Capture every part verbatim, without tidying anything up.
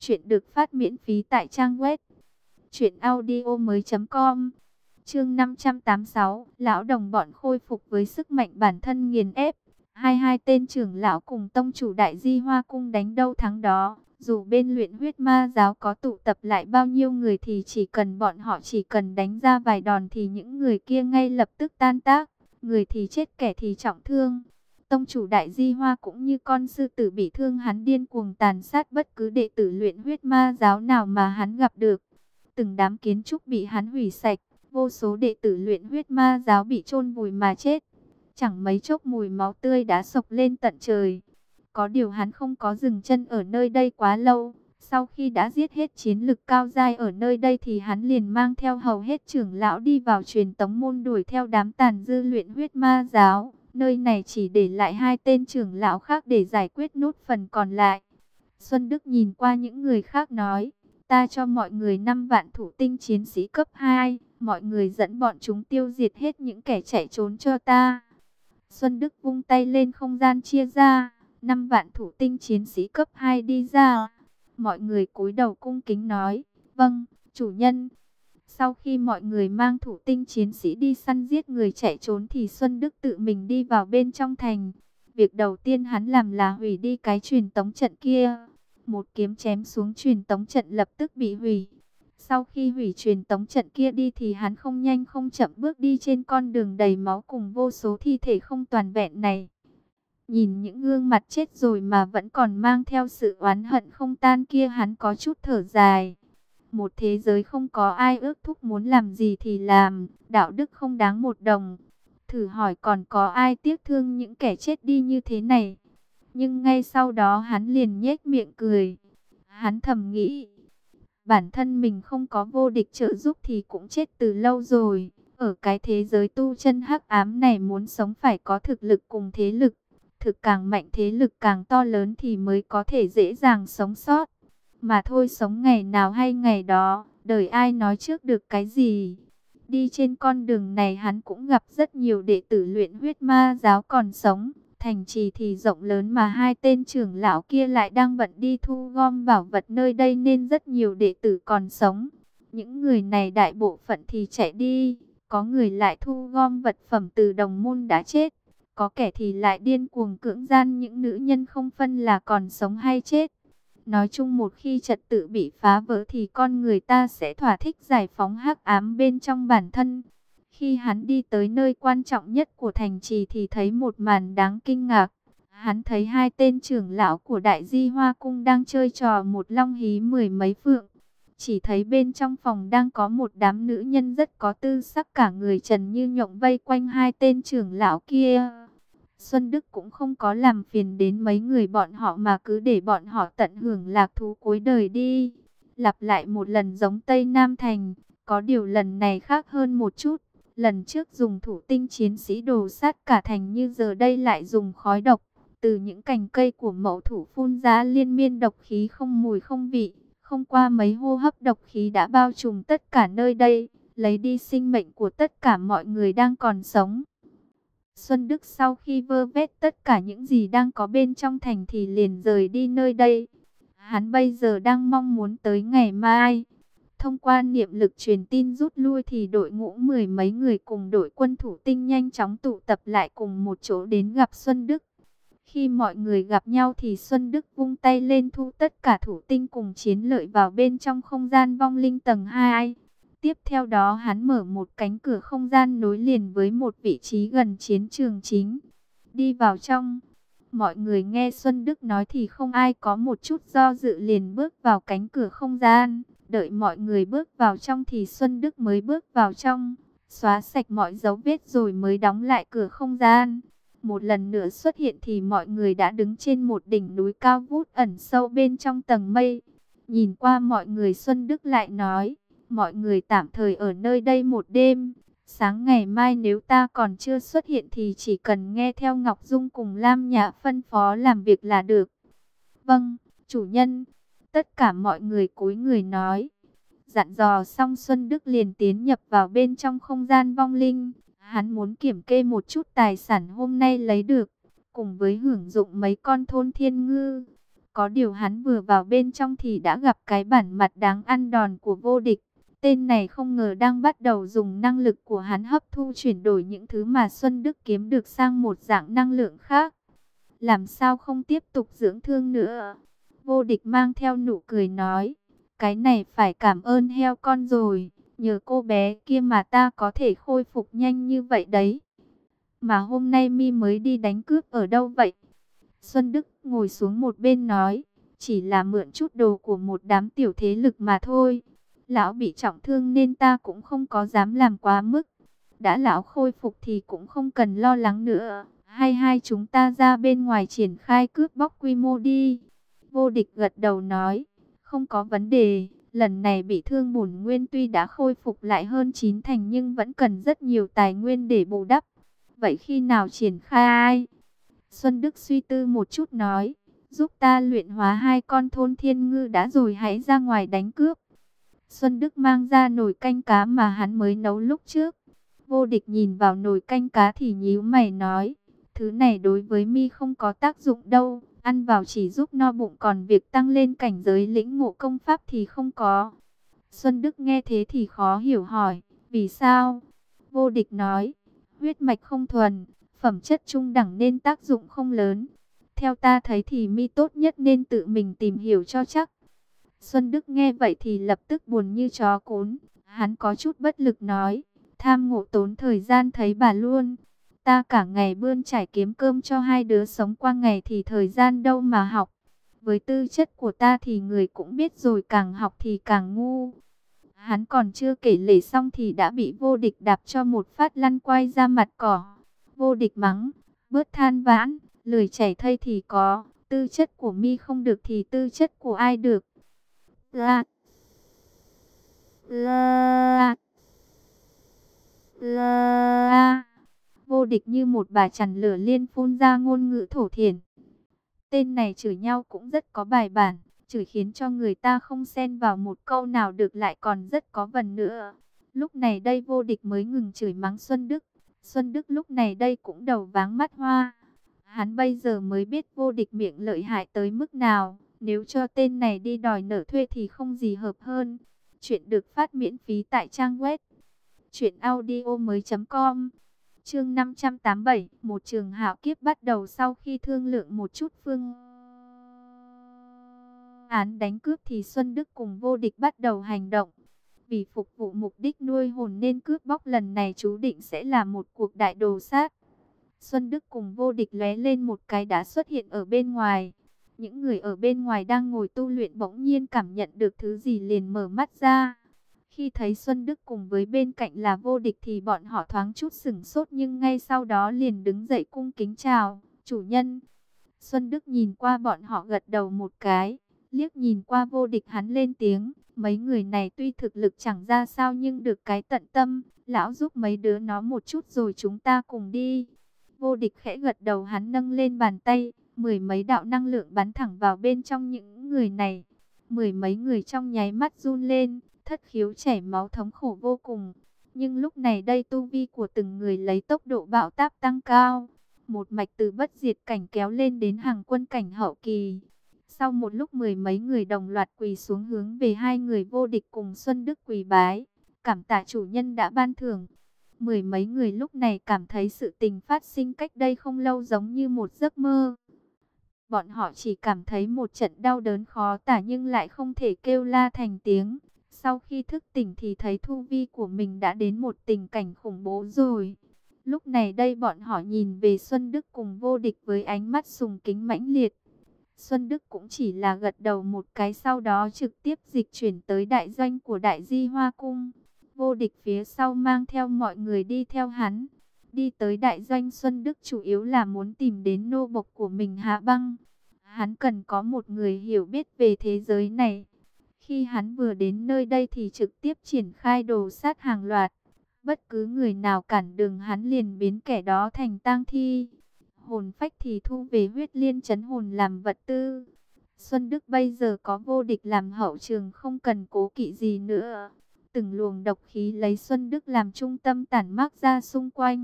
Chuyện được phát miễn phí tại trang web truyện audio mới.com. Chương năm trăm tám mươi sáu, lão đồng bọn khôi phục với sức mạnh bản thân nghiền ép. Hai hai tên trưởng lão cùng tông chủ Đại Di Hoa cung đánh đâu thắng đó. Dù bên luyện huyết ma giáo có tụ tập lại bao nhiêu người thì chỉ cần bọn họ chỉ cần đánh ra vài đòn thì những người kia ngay lập tức tan tác. Người thì chết, kẻ thì trọng thương. Tông chủ Đại Di Hoa cũng như con sư tử bị thương, hắn điên cuồng tàn sát bất cứ đệ tử luyện huyết ma giáo nào mà hắn gặp được. Từng đám kiến trúc bị hắn hủy sạch, vô số đệ tử luyện huyết ma giáo bị chôn vùi mà chết. Chẳng mấy chốc mùi máu tươi đã sộc lên tận trời. Có điều hắn không có dừng chân ở nơi đây quá lâu. Sau khi đã giết hết chiến lực cao giai ở nơi đây thì hắn liền mang theo hầu hết trưởng lão đi vào truyền tống môn đuổi theo đám tàn dư luyện huyết ma giáo. Nơi này chỉ để lại hai tên trưởng lão khác để giải quyết nốt phần còn lại. Xuân Đức nhìn qua những người khác nói, ta cho mọi người năm vạn thủ tinh chiến sĩ cấp hai, mọi người dẫn bọn chúng tiêu diệt hết những kẻ chạy trốn cho ta. Xuân Đức vung tay lên, không gian chia ra, năm vạn thủ tinh chiến sĩ cấp hai đi ra. Mọi người cúi đầu cung kính nói, vâng, chủ nhân. Sau khi mọi người mang thủ tinh chiến sĩ đi săn giết người chạy trốn thì Xuân Đức tự mình đi vào bên trong thành. Việc đầu tiên hắn làm là hủy đi cái truyền tống trận kia. Một kiếm chém xuống truyền tống trận lập tức bị hủy. Sau khi hủy truyền tống trận kia đi thì hắn không nhanh không chậm bước đi trên con đường đầy máu cùng vô số thi thể không toàn vẹn này. Nhìn những gương mặt chết rồi mà vẫn còn mang theo sự oán hận không tan kia, hắn có chút thở dài. Một thế giới không có ai ước thúc muốn làm gì thì làm, đạo đức không đáng một đồng. Thử hỏi còn có ai tiếc thương những kẻ chết đi như thế này? Nhưng ngay sau đó hắn liền nhếch miệng cười. Hắn thầm nghĩ, bản thân mình không có vô địch trợ giúp thì cũng chết từ lâu rồi. Ở cái thế giới tu chân hắc ám này, muốn sống phải có thực lực cùng thế lực. Thực càng mạnh, thế lực càng to lớn thì mới có thể dễ dàng sống sót. Mà thôi, sống ngày nào hay ngày đó, đời ai nói trước được cái gì. Đi trên con đường này hắn cũng gặp rất nhiều đệ tử luyện huyết ma giáo còn sống. Thành trì thì rộng lớn mà hai tên trưởng lão kia lại đang bận đi thu gom bảo vật nơi đây nên rất nhiều đệ tử còn sống. Những người này đại bộ phận thì chạy đi, có người lại thu gom vật phẩm từ đồng môn đã chết. Có kẻ thì lại điên cuồng cưỡng gian những nữ nhân không phân là còn sống hay chết. Nói chung một khi trật tự bị phá vỡ thì con người ta sẽ thỏa thích giải phóng hắc ám bên trong bản thân. Khi hắn đi tới nơi quan trọng nhất của thành trì thì thấy một màn đáng kinh ngạc. Hắn thấy hai tên trưởng lão của Đại Di Hoa cung đang chơi trò một long hí mười mấy phượng. Chỉ thấy bên trong phòng đang có một đám nữ nhân rất có tư sắc, cả người trần như nhộng vây quanh hai tên trưởng lão kia. Xuân Đức cũng không có làm phiền đến mấy người bọn họ mà cứ để bọn họ tận hưởng lạc thú cuối đời đi. Lặp lại một lần giống Tây Nam Thành, có điều lần này khác hơn một chút. Lần trước dùng thủ tinh chiến sĩ đồ sát cả thành, như giờ đây lại dùng khói độc. Từ những cành cây của mẫu thủ phun ra liên miên độc khí không mùi không vị. Không qua mấy hô hấp độc khí đã bao trùm tất cả nơi đây, lấy đi sinh mệnh của tất cả mọi người đang còn sống. Xuân Đức sau khi vơ vét tất cả những gì đang có bên trong thành thì liền rời đi nơi đây. Hắn bây giờ đang mong muốn tới ngày mai. Thông qua niệm lực truyền tin rút lui thì đội ngũ mười mấy người cùng đội quân thủ tinh nhanh chóng tụ tập lại cùng một chỗ đến gặp Xuân Đức. Khi mọi người gặp nhau thì Xuân Đức vung tay lên thu tất cả thủ tinh cùng chiến lợi vào bên trong không gian vong linh tầng hai. Tiếp theo đó hắn mở một cánh cửa không gian nối liền với một vị trí gần chiến trường chính. Đi vào trong, mọi người nghe Xuân Đức nói thì không ai có một chút do dự, liền bước vào cánh cửa không gian. Đợi mọi người bước vào trong thì Xuân Đức mới bước vào trong, xóa sạch mọi dấu vết rồi mới đóng lại cửa không gian. Một lần nữa xuất hiện thì mọi người đã đứng trên một đỉnh núi cao vút ẩn sâu bên trong tầng mây. Nhìn qua mọi người, Xuân Đức lại nói, mọi người tạm thời ở nơi đây một đêm. Sáng ngày mai nếu ta còn chưa xuất hiện thì chỉ cần nghe theo Ngọc Dung cùng Lam Nhã phân phó làm việc là được. Vâng, chủ nhân. Tất cả mọi người cúi người nói. Dặn dò xong Xuân Đức liền tiến nhập vào bên trong không gian vong linh. Hắn muốn kiểm kê một chút tài sản hôm nay lấy được, cùng với hưởng dụng mấy con thôn thiên ngư. Có điều hắn vừa vào bên trong thì đã gặp cái bản mặt đáng ăn đòn của vô địch. Tên này không ngờ đang bắt đầu dùng năng lực của hắn hấp thu chuyển đổi những thứ mà Xuân Đức kiếm được sang một dạng năng lượng khác. Làm sao không tiếp tục dưỡng thương nữa? Vô địch mang theo nụ cười nói, cái này phải cảm ơn heo con rồi, nhờ cô bé kia mà ta có thể khôi phục nhanh như vậy đấy. Mà hôm nay mi mới đi đánh cướp ở đâu vậy? Xuân Đức ngồi xuống một bên nói, chỉ là mượn chút đồ của một đám tiểu thế lực mà thôi. Lão bị trọng thương nên ta cũng không có dám làm quá mức. Đã lão khôi phục thì cũng không cần lo lắng nữa. Hay hai chúng ta ra bên ngoài triển khai cướp bóc quy mô đi. Vô địch gật đầu nói, không có vấn đề. Lần này bị thương bổn nguyên tuy đã khôi phục lại hơn chín thành nhưng vẫn cần rất nhiều tài nguyên để bù đắp. Vậy khi nào triển khai? Xuân Đức suy tư một chút nói, giúp ta luyện hóa hai con thôn thiên ngư đã rồi hãy ra ngoài đánh cướp. Xuân Đức mang ra nồi canh cá mà hắn mới nấu lúc trước. Vô địch nhìn vào nồi canh cá thì nhíu mày nói, thứ này đối với mi không có tác dụng đâu, ăn vào chỉ giúp no bụng còn việc tăng lên cảnh giới lĩnh ngộ công pháp thì không có. Xuân Đức nghe thế thì khó hiểu hỏi, vì sao? Vô địch nói, huyết mạch không thuần, phẩm chất trung đẳng nên tác dụng không lớn. Theo ta thấy thì mi tốt nhất nên tự mình tìm hiểu cho chắc. Xuân Đức nghe vậy thì lập tức buồn như chó cún. Hắn có chút bất lực nói, tham ngộ tốn thời gian thấy bà luôn. Ta cả ngày bươn trải kiếm cơm cho hai đứa sống qua ngày thì thời gian đâu mà học. Với tư chất của ta thì người cũng biết rồi, càng học thì càng ngu. Hắn còn chưa kể lể xong thì đã bị vô địch đạp cho một phát lăn quay ra mặt cỏ. Vô địch mắng, bớt than vãn, lười chảy thây thì có, tư chất của mi không được thì tư chất của ai được. La la la. Vô địch như một bà chằn lửa liên phun ra ngôn ngữ thổ thiển. Tên này chửi nhau cũng rất có bài bản, chửi khiến cho người ta không xen vào một câu nào được lại còn rất có vần nữa. Lúc này đây vô địch mới ngừng chửi mắng Xuân Đức. Xuân Đức lúc này đây cũng đầu váng mắt hoa. Hắn bây giờ mới biết vô địch miệng lợi hại tới mức nào. Nếu cho tên này đi đòi nợ thuê thì không gì hợp hơn. Chuyện được phát miễn phí tại trang web truyện audio mới chấm com. Chương năm trăm tám mươi bảy, một trường hạo kiếp bắt đầu. Sau khi thương lượng một chút phương án đánh cướp thì Xuân Đức cùng vô địch bắt đầu hành động. Vì phục vụ mục đích nuôi hồn nên cướp bóc lần này chú định sẽ là một cuộc đại đồ sát. Xuân Đức cùng vô địch lóe lên một cái đã xuất hiện ở bên ngoài. Những người ở bên ngoài đang ngồi tu luyện bỗng nhiên cảm nhận được thứ gì liền mở mắt ra. Khi thấy Xuân Đức cùng với bên cạnh là vô địch thì bọn họ thoáng chút sửng sốt nhưng ngay sau đó liền đứng dậy cung kính chào, chủ nhân. Xuân Đức nhìn qua bọn họ gật đầu một cái, liếc nhìn qua vô địch hắn lên tiếng, mấy người này tuy thực lực chẳng ra sao nhưng được cái tận tâm, lão giúp mấy đứa nó một chút rồi chúng ta cùng đi. Vô địch khẽ gật đầu, hắn nâng lên bàn tay, mười mấy đạo năng lượng bắn thẳng vào bên trong những người này. Mười mấy người trong nháy mắt run lên, thất khiếu chảy máu thống khổ vô cùng. Nhưng lúc này đây tu vi của từng người lấy tốc độ bạo táp tăng cao. Một mạch từ bất diệt cảnh kéo lên đến hàng quân cảnh hậu kỳ. Sau một lúc mười mấy người đồng loạt quỳ xuống hướng về hai người vô địch cùng Xuân Đức quỳ bái. Cảm tạ chủ nhân đã ban thưởng. Mười mấy người lúc này cảm thấy sự tình phát sinh cách đây không lâu giống như một giấc mơ. Bọn họ chỉ cảm thấy một trận đau đớn khó tả nhưng lại không thể kêu la thành tiếng. Sau khi thức tỉnh thì thấy tu vi của mình đã đến một tình cảnh khủng bố rồi. Lúc này đây bọn họ nhìn về Xuân Đức cùng vô địch với ánh mắt sùng kính mãnh liệt. Xuân Đức cũng chỉ là gật đầu một cái, sau đó trực tiếp dịch chuyển tới đại doanh của Đại Di Hoa Cung. Vô địch phía sau mang theo mọi người đi theo hắn. Đi tới đại doanh, Xuân Đức chủ yếu là muốn tìm đến nô bộc của mình Hạ Băng. Hắn cần có một người hiểu biết về thế giới này. Khi hắn vừa đến nơi đây thì trực tiếp triển khai đồ sát hàng loạt. Bất cứ người nào cản đường hắn liền biến kẻ đó thành tang thi. Hồn phách thì thu về huyết liên trấn hồn làm vật tư. Xuân Đức bây giờ có vô địch làm hậu trường, không cần cố kỵ gì nữa. Từng luồng độc khí lấy Xuân Đức làm trung tâm tản mác ra xung quanh.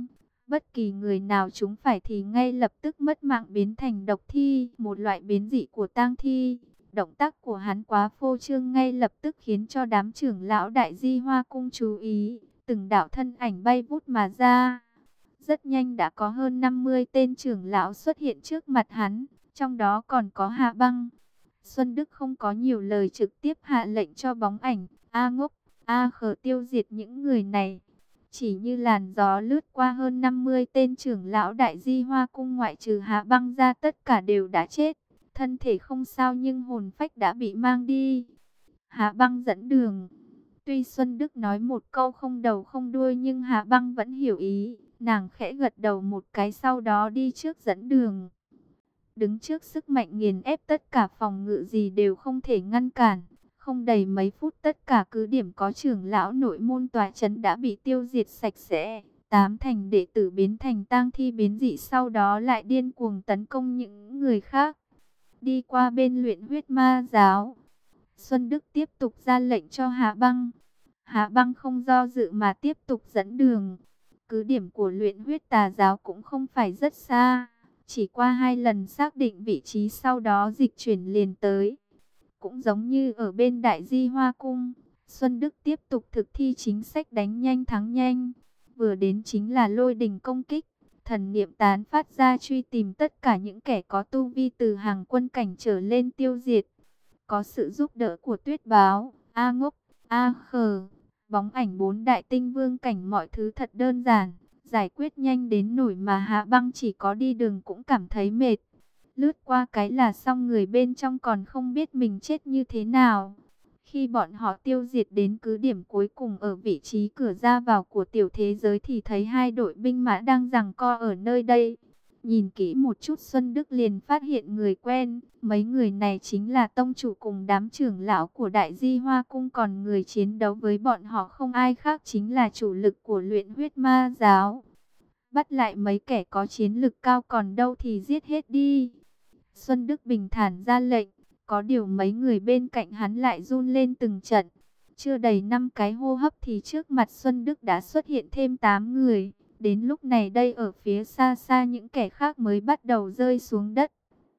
Bất kỳ người nào chúng phải thì ngay lập tức mất mạng, biến thành độc thi, một loại biến dị của tang thi. Động tác của hắn quá phô trương, ngay lập tức khiến cho đám trưởng lão Đại Di Hoa Cung chú ý. Từng đạo thân ảnh bay vút mà ra. Rất nhanh đã có hơn năm mươi tên trưởng lão xuất hiện trước mặt hắn, trong đó còn có Hạ Băng. Xuân Đức không có nhiều lời, trực tiếp hạ lệnh cho bóng ảnh A Ngốc, A Khờ tiêu diệt những người này. Chỉ như làn gió lướt qua, hơn năm mươi tên trưởng lão Đại Di Hoa Cung ngoại trừ Hạ Băng ra tất cả đều đã chết. Thân thể không sao nhưng hồn phách đã bị mang đi. Hạ Băng dẫn đường. Tuy Xuân Đức nói một câu không đầu không đuôi nhưng Hạ Băng vẫn hiểu ý. Nàng khẽ gật đầu một cái, sau đó đi trước dẫn đường. Đứng trước sức mạnh nghiền ép, tất cả phòng ngự gì đều không thể ngăn cản. Không đầy mấy phút, tất cả cứ điểm có trưởng lão nội môn tòa trấn đã bị tiêu diệt sạch sẽ. Tám thành đệ tử biến thành tang thi biến dị, sau đó lại điên cuồng tấn công những người khác. Đi qua bên luyện huyết ma giáo, Xuân Đức tiếp tục ra lệnh cho Hạ Băng. Hạ Băng không do dự mà tiếp tục dẫn đường. Cứ điểm của luyện huyết tà giáo cũng không phải rất xa. Chỉ qua hai lần xác định vị trí, sau đó dịch chuyển liền tới. Cũng giống như ở bên Đại Di Hoa Cung, Xuân Đức tiếp tục thực thi chính sách đánh nhanh thắng nhanh. Vừa đến chính là lôi đình công kích. Thần niệm tán phát ra truy tìm tất cả những kẻ có tu vi từ hàng quân cảnh trở lên tiêu diệt. Có sự giúp đỡ của Tuyết Báo, A Ngốc, A Khờ, bóng ảnh bốn đại tinh vương cảnh, mọi thứ thật đơn giản. Giải quyết nhanh đến nổi mà Hạ Băng chỉ có đi đường cũng cảm thấy mệt. Lướt qua cái là xong, người bên trong còn không biết mình chết như thế nào. Khi bọn họ tiêu diệt đến cứ điểm cuối cùng ở vị trí cửa ra vào của tiểu thế giới thì thấy hai đội binh mã đang giằng co ở nơi đây. Nhìn kỹ một chút, Xuân Đức liền phát hiện người quen. Mấy người này chính là tông chủ cùng đám trưởng lão của Đại Di Hoa Cung, còn người chiến đấu với bọn họ không ai khác chính là chủ lực của luyện huyết ma giáo. Bắt lại mấy kẻ có chiến lực cao, còn đâu thì giết hết đi. Xuân Đức bình thản ra lệnh. Có điều mấy người bên cạnh hắn lại run lên từng trận. Chưa đầy năm cái hô hấp thì trước mặt Xuân Đức đã xuất hiện thêm tám người. Đến lúc này đây, ở phía xa xa những kẻ khác mới bắt đầu rơi xuống đất.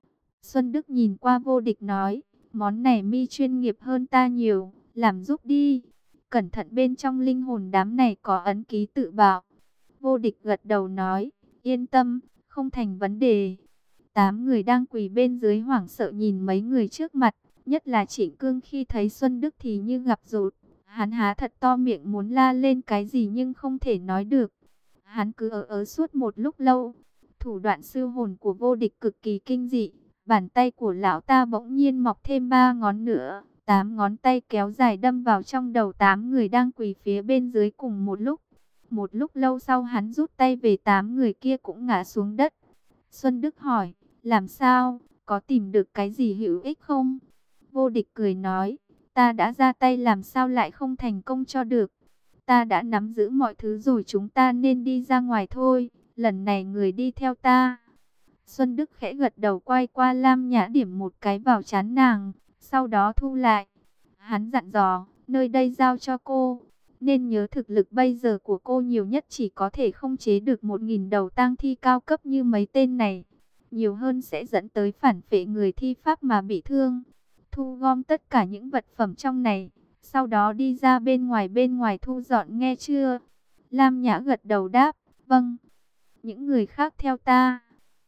Xuân Đức nhìn qua Vô Địch nói, món này mi chuyên nghiệp hơn ta nhiều, làm giúp đi. Cẩn thận bên trong linh hồn đám này có ấn ký tự bạo. Vô Địch gật đầu nói, yên tâm, không thành vấn đề. Tám người đang quỳ bên dưới hoảng sợ nhìn mấy người trước mặt, nhất là Trịnh Cương khi thấy Xuân Đức thì như gặp dột. Hắn há thật to miệng muốn la lên cái gì nhưng không thể nói được. Hắn cứ ở ớ suốt một lúc lâu. Thủ đoạn siêu hồn của Vô Địch cực kỳ kinh dị. Bàn tay của lão ta bỗng nhiên mọc thêm ba ngón nữa. Tám ngón tay kéo dài đâm vào trong đầu tám người đang quỳ phía bên dưới cùng một lúc. Một lúc lâu sau hắn rút tay về, tám người kia cũng ngã xuống đất. Xuân Đức hỏi, làm sao, có tìm được cái gì hữu ích không? Vô Địch cười nói, ta đã ra tay làm sao lại không thành công cho được. Ta đã nắm giữ mọi thứ rồi, chúng ta nên đi ra ngoài thôi. Lần này người đi theo ta. Xuân Đức khẽ gật đầu, quay qua Lam Nhã điểm một cái vào trán nàng, sau đó thu lại. Hắn dặn dò, nơi đây giao cho cô. Nên nhớ thực lực bây giờ của cô nhiều nhất chỉ có thể không chế được một nghìn đầu tang thi cao cấp như mấy tên này. Nhiều hơn sẽ dẫn tới phản phệ người thi pháp mà bị thương. Thu gom tất cả những vật phẩm trong này, sau đó đi ra bên ngoài, bên ngoài thu dọn, nghe chưa? Lam Nhã gật đầu đáp, vâng. Những người khác theo ta.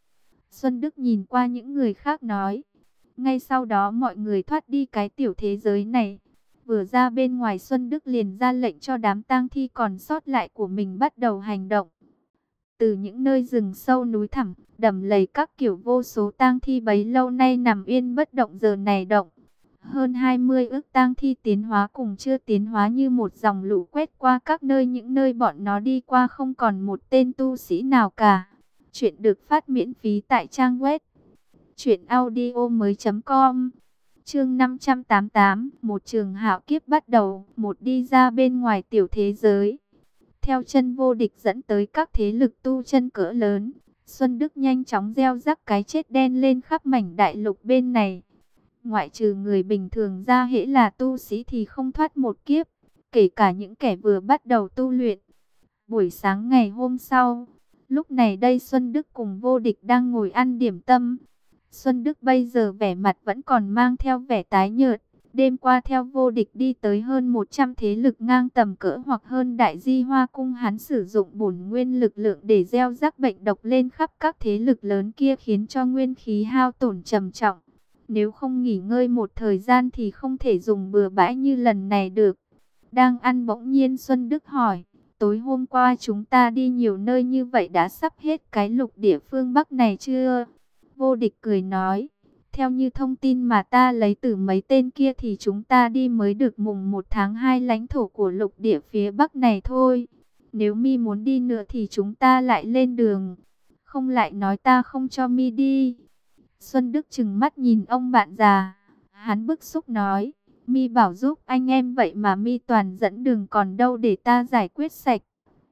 Xuân Đức nhìn qua những người khác nói. Ngay sau đó mọi người thoát đi cái tiểu thế giới này. Vừa ra bên ngoài, Xuân Đức liền ra lệnh cho đám tang thi còn sót lại của mình bắt đầu hành động. Từ những nơi rừng sâu núi thẳm, đầm lầy các kiểu, vô số tang thi bấy lâu nay nằm yên bất động giờ này động. Hơn hai mươi ức tang thi tiến hóa cùng chưa tiến hóa như một dòng lũ quét qua các nơi, những nơi bọn nó đi qua không còn một tên tu sĩ nào cả. Chuyện được phát miễn phí tại trang web truyện audio mới chấm com. Chương năm trăm tám mươi tám, một trường hạo kiếp bắt đầu, một đi ra bên ngoài tiểu thế giới. Theo chân Vô Địch dẫn tới các thế lực tu chân cỡ lớn, Xuân Đức nhanh chóng gieo rắc cái chết đen lên khắp mảnh đại lục bên này. Ngoại trừ người bình thường ra, hễ là tu sĩ thì không thoát một kiếp, kể cả những kẻ vừa bắt đầu tu luyện. Buổi sáng ngày hôm sau, Lúc này đây Xuân Đức cùng Vô Địch đang ngồi ăn điểm tâm. Xuân Đức bây giờ vẻ mặt vẫn còn mang theo vẻ tái nhợt. Đêm qua theo Vô Địch đi tới hơn một trăm thế lực ngang tầm cỡ hoặc hơn Đại Di Hoa Cung, hắn sử dụng bổn nguyên lực lượng để gieo rắc bệnh độc lên khắp các thế lực lớn kia, khiến cho nguyên khí hao tổn trầm trọng. Nếu không nghỉ ngơi một thời gian thì không thể dùng bừa bãi như lần này được. Đang ăn bỗng nhiên Xuân Đức hỏi, tối hôm qua chúng ta đi nhiều nơi như vậy đã sắp hết cái lục địa phương Bắc này chưa? Vô Địch cười nói, theo như thông tin mà ta lấy từ mấy tên kia thì chúng ta đi mới được mùng một tháng hai lãnh thổ của lục địa phía Bắc này thôi. Nếu mi muốn đi nữa thì chúng ta lại lên đường. Không lại nói ta không cho mi đi. Xuân Đức trừng mắt nhìn ông bạn già. Hắn bức xúc nói, mi bảo giúp anh em vậy mà mi toàn dẫn đường, còn đâu để ta giải quyết sạch.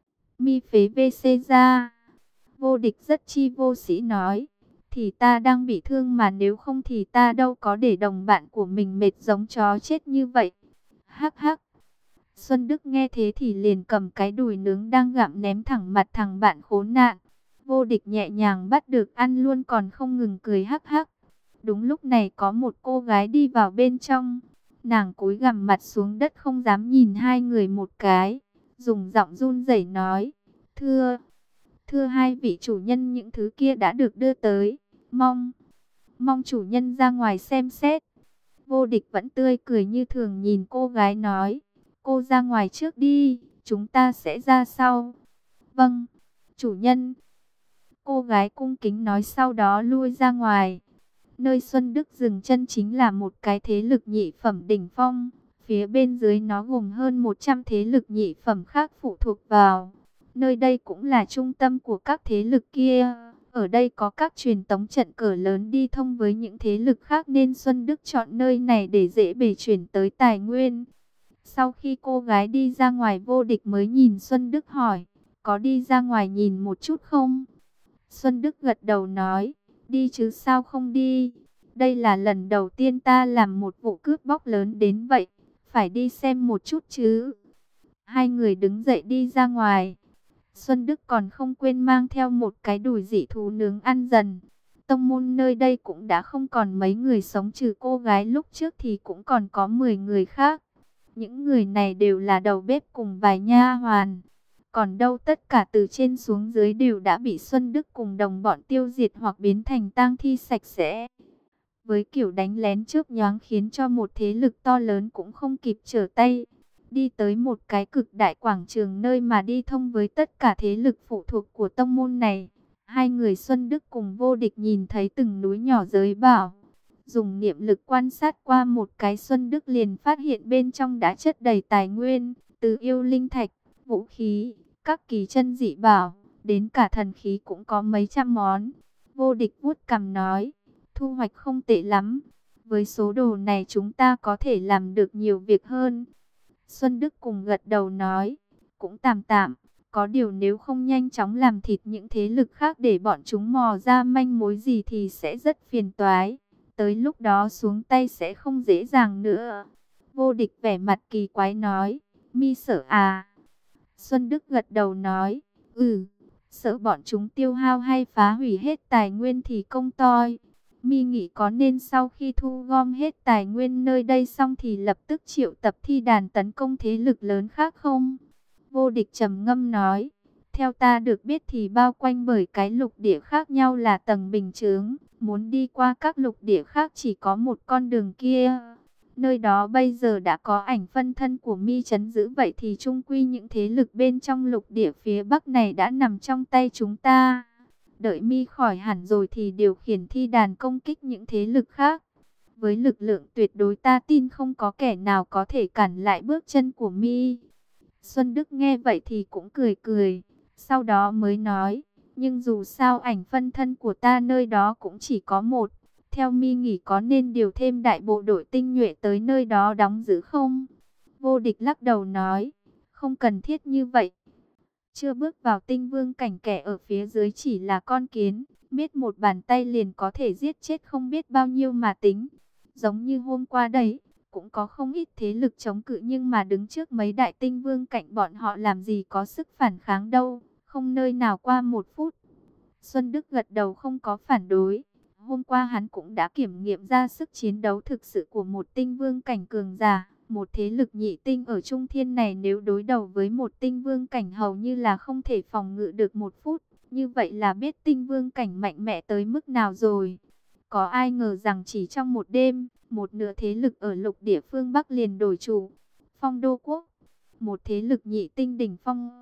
Mi phế vê xê ra. Vô Địch rất chi vô sĩ nói, thì ta đang bị thương mà, nếu không thì ta đâu có để đồng bạn của mình mệt giống chó chết như vậy. Hắc hắc. Xuân Đức nghe thế thì liền cầm cái đùi nướng đang gặm ném thẳng mặt thằng bạn khốn nạn. Vô Địch nhẹ nhàng bắt được ăn luôn, còn không ngừng cười hắc hắc. Đúng lúc này có một cô gái đi vào bên trong. Nàng cúi gằm mặt xuống đất không dám nhìn hai người một cái, dùng giọng run rẩy nói, thưa, thưa hai vị chủ nhân, những thứ kia đã được đưa tới, mong, mong chủ nhân ra ngoài xem xét. Vô Địch vẫn tươi cười như thường nhìn cô gái nói, cô ra ngoài trước đi, chúng ta sẽ ra sau. Vâng, chủ nhân. Cô gái cung kính nói, sau đó lui ra ngoài. Nơi Xuân Đức dừng chân chính là một cái thế lực nhị phẩm đỉnh phong. Phía bên dưới nó gồm hơn một trăm thế lực nhị phẩm khác phụ thuộc vào. Nơi đây cũng là trung tâm của các thế lực kia. Ở đây có các truyền tống trận cỡ lớn đi thông với những thế lực khác, nên Xuân Đức chọn nơi này để dễ bề chuyển tới tài nguyên. Sau khi cô gái đi ra ngoài, Vô Địch mới nhìn Xuân Đức hỏi, có đi ra ngoài nhìn một chút không? Xuân Đức gật đầu nói, đi chứ sao không đi. Đây là lần đầu tiên ta làm một vụ cướp bóc lớn đến vậy, phải đi xem một chút chứ. Hai người đứng dậy đi ra ngoài. Xuân Đức còn không quên mang theo một cái đùi dị thú nướng ăn dần. Tông môn nơi đây cũng đã không còn mấy người sống, trừ cô gái lúc trước thì cũng còn có mười người khác. Những người này đều là đầu bếp cùng vài nha hoàn. Còn đâu tất cả từ trên xuống dưới đều đã bị Xuân Đức cùng đồng bọn tiêu diệt hoặc biến thành tang thi sạch sẽ. Với kiểu đánh lén chớp nhoáng khiến cho một thế lực to lớn cũng không kịp trở tay. Đi tới một cái cực đại quảng trường nơi mà đi thông với tất cả thế lực phụ thuộc của tông môn này. Hai người Xuân Đức cùng Vô Địch nhìn thấy từng núi nhỏ giới bảo. Dùng niệm lực quan sát qua một cái, Xuân Đức liền phát hiện bên trong đã chất đầy tài nguyên, từ yêu linh thạch, vũ khí, các kỳ chân dị bảo, đến cả thần khí cũng có mấy trăm món. Vô Địch vuốt cằm nói, thu hoạch không tệ lắm. Với số đồ này chúng ta có thể làm được nhiều việc hơn. Xuân Đức cùng gật đầu nói, cũng tạm tạm. Có điều nếu không nhanh chóng làm thịt những thế lực khác để bọn chúng mò ra manh mối gì thì sẽ rất phiền toái. Tới lúc đó xuống tay sẽ không dễ dàng nữa. Vô Địch vẻ mặt kỳ quái nói, mi sợ à? Xuân Đức gật đầu nói, ừ, sợ bọn chúng tiêu hao hay phá hủy hết tài nguyên thì công toi. Mi nghĩ có nên sau khi thu gom hết tài nguyên nơi đây xong thì lập tức triệu tập thi đàn tấn công thế lực lớn khác không? Vô Địch trầm ngâm nói, theo ta được biết thì bao quanh bởi cái lục địa khác nhau là tầng bình chướng. Muốn đi qua các lục địa khác chỉ có một con đường kia. Nơi đó bây giờ đã có ảnh phân thân của mi trấn giữ, vậy thì chung quy những thế lực bên trong lục địa phía Bắc này đã nằm trong tay chúng ta. Đợi mi khỏi hẳn rồi thì điều khiển thi đàn công kích những thế lực khác. Với lực lượng tuyệt đối ta tin không có kẻ nào có thể cản lại bước chân của mi. Xuân Đức nghe vậy thì cũng cười cười, sau đó mới nói, nhưng dù sao ảnh phân thân của ta nơi đó cũng chỉ có một. Theo mi nghĩ có nên điều thêm đại bộ đội tinh nhuệ tới nơi đó đóng giữ không? Vô Địch lắc đầu nói, không cần thiết như vậy. Chưa bước vào tinh vương cảnh, kẻ ở phía dưới chỉ là con kiến, biết một bàn tay liền có thể giết chết không biết bao nhiêu mà tính. Giống như hôm qua đấy, cũng có không ít thế lực chống cự nhưng mà đứng trước mấy đại tinh vương cảnh bọn họ làm gì có sức phản kháng đâu. Không nơi nào qua một phút. Xuân Đức gật đầu không có phản đối. Hôm qua hắn cũng đã kiểm nghiệm ra sức chiến đấu thực sự của một tinh vương cảnh cường giả. Một thế lực nhị tinh ở Trung Thiên này nếu đối đầu với một tinh vương cảnh hầu như là không thể phòng ngự được một phút. Như vậy là biết tinh vương cảnh mạnh mẽ tới mức nào rồi. Có ai ngờ rằng chỉ trong một đêm, một nửa thế lực ở lục địa phương Bắc liền đổi chủ. Phong Đô Quốc, một thế lực nhị tinh đỉnh phong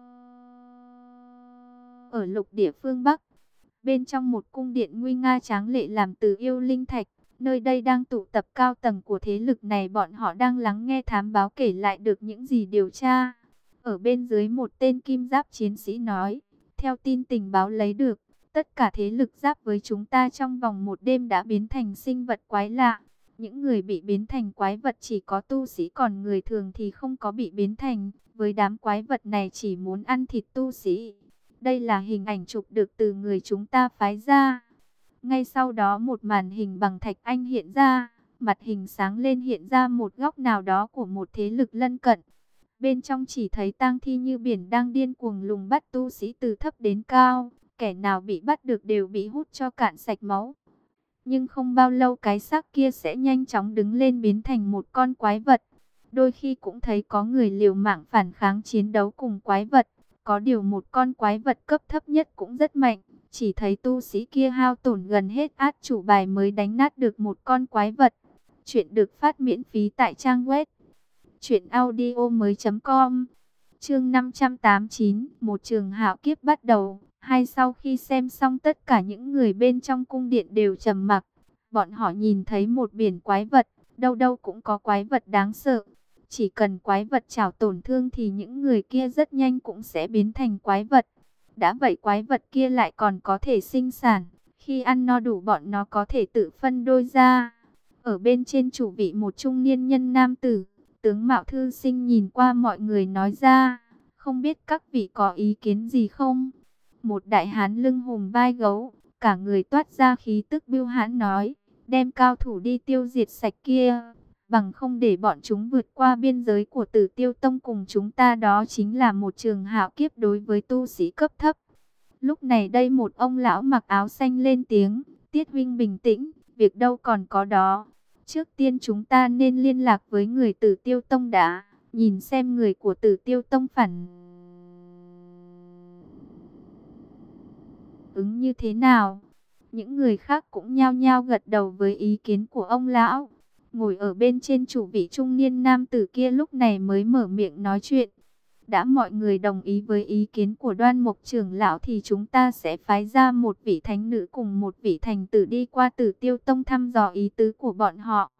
ở lục địa phương Bắc. Bên trong một cung điện nguy nga tráng lệ làm từ yêu linh thạch, nơi đây đang tụ tập cao tầng của thế lực này, bọn họ đang lắng nghe thám báo kể lại được những gì điều tra. Ở bên dưới một tên kim giáp chiến sĩ nói, theo tin tình báo lấy được, tất cả thế lực giáp với chúng ta trong vòng một đêm đã biến thành sinh vật quái lạ. Những người bị biến thành quái vật chỉ có tu sĩ, còn người thường thì không có bị biến thành. Với đám quái vật này chỉ muốn ăn thịt tu sĩ. Đây là hình ảnh chụp được từ người chúng ta phái ra. Ngay sau đó một màn hình bằng thạch anh hiện ra. Mặt hình sáng lên hiện ra một góc nào đó của một thế lực lân cận. Bên trong chỉ thấy tang thi như biển đang điên cuồng lùng bắt tu sĩ từ thấp đến cao. Kẻ nào bị bắt được đều bị hút cho cạn sạch máu. Nhưng không bao lâu cái xác kia sẽ nhanh chóng đứng lên biến thành một con quái vật. Đôi khi cũng thấy có người liều mạng phản kháng chiến đấu cùng quái vật. Có điều một con quái vật cấp thấp nhất cũng rất mạnh. Chỉ thấy tu sĩ kia hao tổn gần hết át chủ bài mới đánh nát được một con quái vật. Chuyện được phát miễn phí tại trang web truyện audio mới chấm com. Chương năm trăm tám mươi chín, một trường hạo kiếp bắt đầu. Hay sau khi xem xong, tất cả những người bên trong cung điện đều trầm mặc. Bọn họ nhìn thấy một biển quái vật, đâu đâu cũng có quái vật đáng sợ. Chỉ cần quái vật chảo tổn thương thì những người kia rất nhanh cũng sẽ biến thành quái vật. Đã vậy quái vật kia lại còn có thể sinh sản. Khi ăn no đủ bọn nó có thể tự phân đôi ra. Ở bên trên chủ vị một trung niên nhân nam tử, tướng mạo thư sinh nhìn qua mọi người nói ra, không biết các vị có ý kiến gì không? Một đại hán lưng hùm vai gấu, cả người toát ra khí tức bưu hãn nói, đem cao thủ đi tiêu diệt sạch kia, bằng không để bọn chúng vượt qua biên giới của Tử Tiêu Tông cùng chúng ta, đó chính là một trường hạo kiếp đối với tu sĩ cấp thấp. Lúc này đây một ông lão mặc áo xanh lên tiếng, Tiết huynh bình tĩnh, việc đâu còn có đó. Trước tiên chúng ta nên liên lạc với người Tử Tiêu Tông đã, nhìn xem người của Tử Tiêu Tông phản ứng như thế nào. Những người khác cũng nhao nhao gật đầu với ý kiến của ông lão. Ngồi ở bên trên chủ vị trung niên nam tử kia lúc này mới mở miệng nói chuyện. Đã mọi người đồng ý với ý kiến của Đoan Mục trưởng lão thì chúng ta sẽ phái ra một vị thánh nữ cùng một vị thành tử đi qua Tử Tiêu Tông thăm dò ý tứ của bọn họ.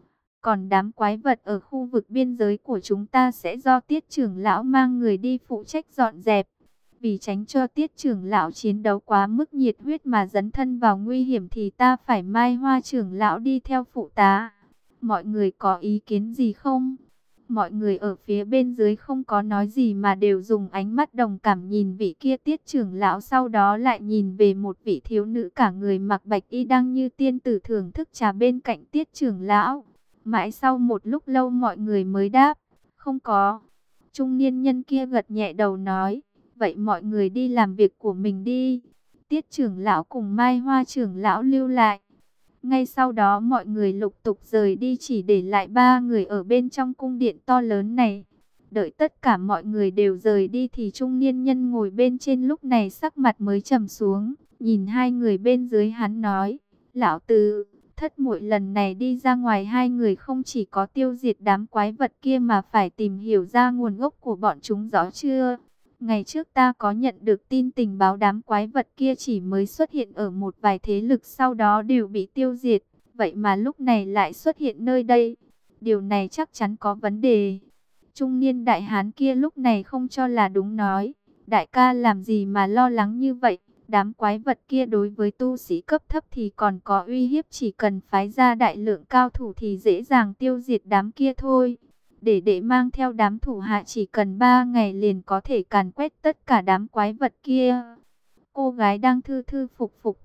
Còn đám quái vật ở khu vực biên giới của chúng ta sẽ do Tiết trưởng lão mang người đi phụ trách dọn dẹp. Vì tránh cho Tiết trưởng lão chiến đấu quá mức nhiệt huyết mà dấn thân vào nguy hiểm thì ta phải Mai Hoa trưởng lão đi theo phụ tá. Mọi người có ý kiến gì không? Mọi người ở phía bên dưới không có nói gì mà đều dùng ánh mắt đồng cảm nhìn vị kia Tiết trưởng lão, sau đó lại nhìn về một vị thiếu nữ cả người mặc bạch y đang như tiên tử thưởng thức trà bên cạnh Tiết trưởng lão. Mãi sau một lúc lâu mọi người mới đáp, không có. Trung niên nhân kia gật nhẹ đầu nói, vậy mọi người đi làm việc của mình đi. Tiết trưởng lão cùng Mai Hoa trưởng lão lưu lại. Ngay sau đó mọi người lục tục rời đi, chỉ để lại ba người ở bên trong cung điện to lớn này. Đợi tất cả mọi người đều rời đi thì trung niên nhân ngồi bên trên lúc này sắc mặt mới trầm xuống. Nhìn hai người bên dưới hắn nói, lão Từ, thất muội lần này đi ra ngoài hai người không chỉ có tiêu diệt đám quái vật kia mà phải tìm hiểu ra nguồn gốc của bọn chúng, rõ chưa? Ngày trước ta có nhận được tin tình báo đám quái vật kia chỉ mới xuất hiện ở một vài thế lực, sau đó đều bị tiêu diệt. Vậy mà lúc này lại xuất hiện nơi đây. Điều này chắc chắn có vấn đề. Trung niên đại hán kia lúc này không cho là đúng nói. Đại ca làm gì mà lo lắng như vậy? Đám quái vật kia đối với tu sĩ cấp thấp thì còn có uy hiếp, chỉ cần phái ra đại lượng cao thủ thì dễ dàng tiêu diệt đám kia thôi. Để để mang theo đám thủ hạ chỉ cần ba ngày liền có thể càn quét tất cả đám quái vật kia. Cô gái đang thư thư phục phục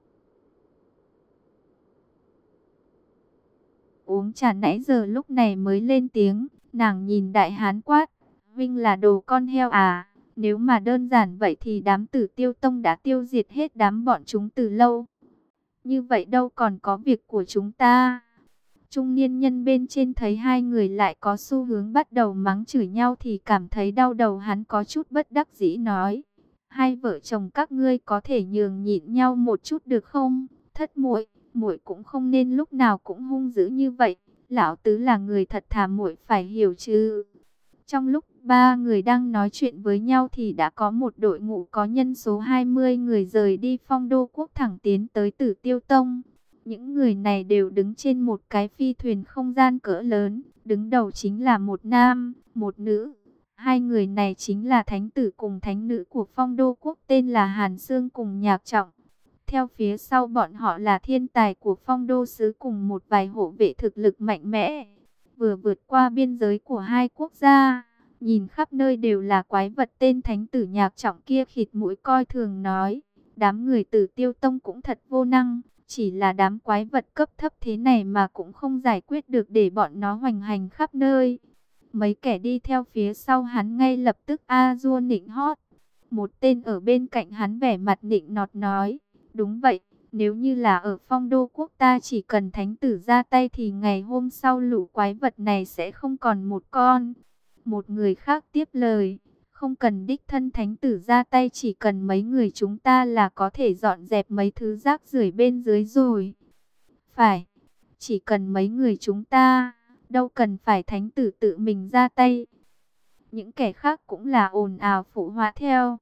uống trà nãy giờ lúc này mới lên tiếng. Nàng nhìn đại hán quát, Vinh là đồ con heo à? Nếu mà đơn giản vậy thì đám Tử Tiêu Tông đã tiêu diệt hết đám bọn chúng từ lâu. Như vậy đâu còn có việc của chúng ta. Trung niên nhân bên trên thấy hai người lại có xu hướng bắt đầu mắng chửi nhau thì cảm thấy đau đầu, hắn có chút bất đắc dĩ nói: hai vợ chồng các ngươi có thể nhường nhịn nhau một chút được không? Thất muội, muội cũng không nên lúc nào cũng hung dữ như vậy. Lão tứ là người thật thà, muội phải hiểu chứ. Trong lúc ba người đang nói chuyện với nhau thì đã có một đội ngũ có nhân số hai mươi người rời đi Phong Đô Quốc thẳng tiến tới Tử Tiêu Tông. Những người này đều đứng trên một cái phi thuyền không gian cỡ lớn, đứng đầu chính là một nam, một nữ. Hai người này chính là thánh tử cùng thánh nữ của Phong Đô Quốc, tên là Hàn Sương cùng Nhạc Trọng. Theo phía sau bọn họ là thiên tài của Phong Đô xứ cùng một vài hộ vệ thực lực mạnh mẽ. Vừa vượt qua biên giới của hai quốc gia, nhìn khắp nơi đều là quái vật, tên thánh tử Nhạc Trọng kia khịt mũi coi thường nói: đám người Tử Tiêu Tông cũng thật vô năng, chỉ là đám quái vật cấp thấp thế này mà cũng không giải quyết được, để bọn nó hoành hành khắp nơi. Mấy kẻ đi theo phía sau hắn ngay lập tức a dua nịnh hót. Một tên ở bên cạnh hắn vẻ mặt nịnh nọt nói: đúng vậy, nếu như là ở Phong Đô Quốc ta chỉ cần thánh tử ra tay thì ngày hôm sau lũ quái vật này sẽ không còn một con. Một người khác tiếp lời: không cần đích thân thánh tử ra tay, chỉ cần mấy người chúng ta là có thể dọn dẹp mấy thứ rác rưởi bên dưới rồi. Phải, chỉ cần mấy người chúng ta, đâu cần phải thánh tử tự mình ra tay. Những kẻ khác cũng là ồn ào phụ họa theo.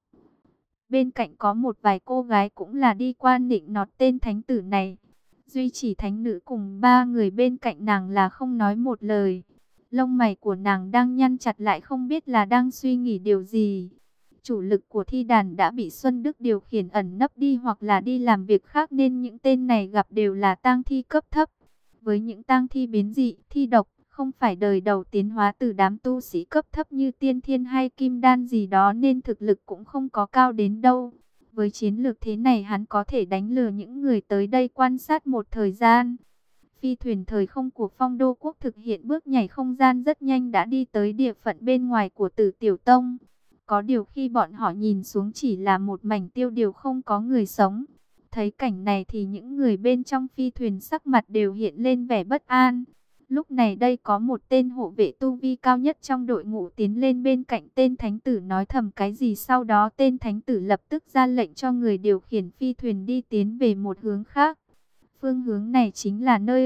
Bên cạnh có một vài cô gái cũng là đi qua nịnh nọt tên thánh tử này. Duy chỉ thánh nữ cùng ba người bên cạnh nàng là không nói một lời. Lông mày của nàng đang nhăn chặt lại, không biết là đang suy nghĩ điều gì. Chủ lực của thi đàn đã bị Xuân Đức điều khiển ẩn nấp đi hoặc là đi làm việc khác, nên những tên này gặp đều là tang thi cấp thấp. Với những tang thi biến dị, thi độc, không phải đời đầu tiến hóa từ đám tu sĩ cấp thấp như tiên thiên hay kim đan gì đó, nên thực lực cũng không có cao đến đâu. Với chiến lược thế này hắn có thể đánh lừa những người tới đây quan sát một thời gian. Phi thuyền thời không của Phong Đô Quốc thực hiện bước nhảy không gian rất nhanh đã đi tới địa phận bên ngoài của Tử Tiểu Tông. Có điều khi bọn họ nhìn xuống chỉ là một mảnh tiêu điều không có người sống. Thấy cảnh này thì những người bên trong phi thuyền sắc mặt đều hiện lên vẻ bất an. Lúc này đây có một tên hộ vệ tu vi cao nhất trong đội ngũ tiến lên bên cạnh tên thánh tử nói thầm cái gì, sau đó tên thánh tử lập tức ra lệnh cho người điều khiển phi thuyền đi tiến về một hướng khác. Phương hướng này chính là nơi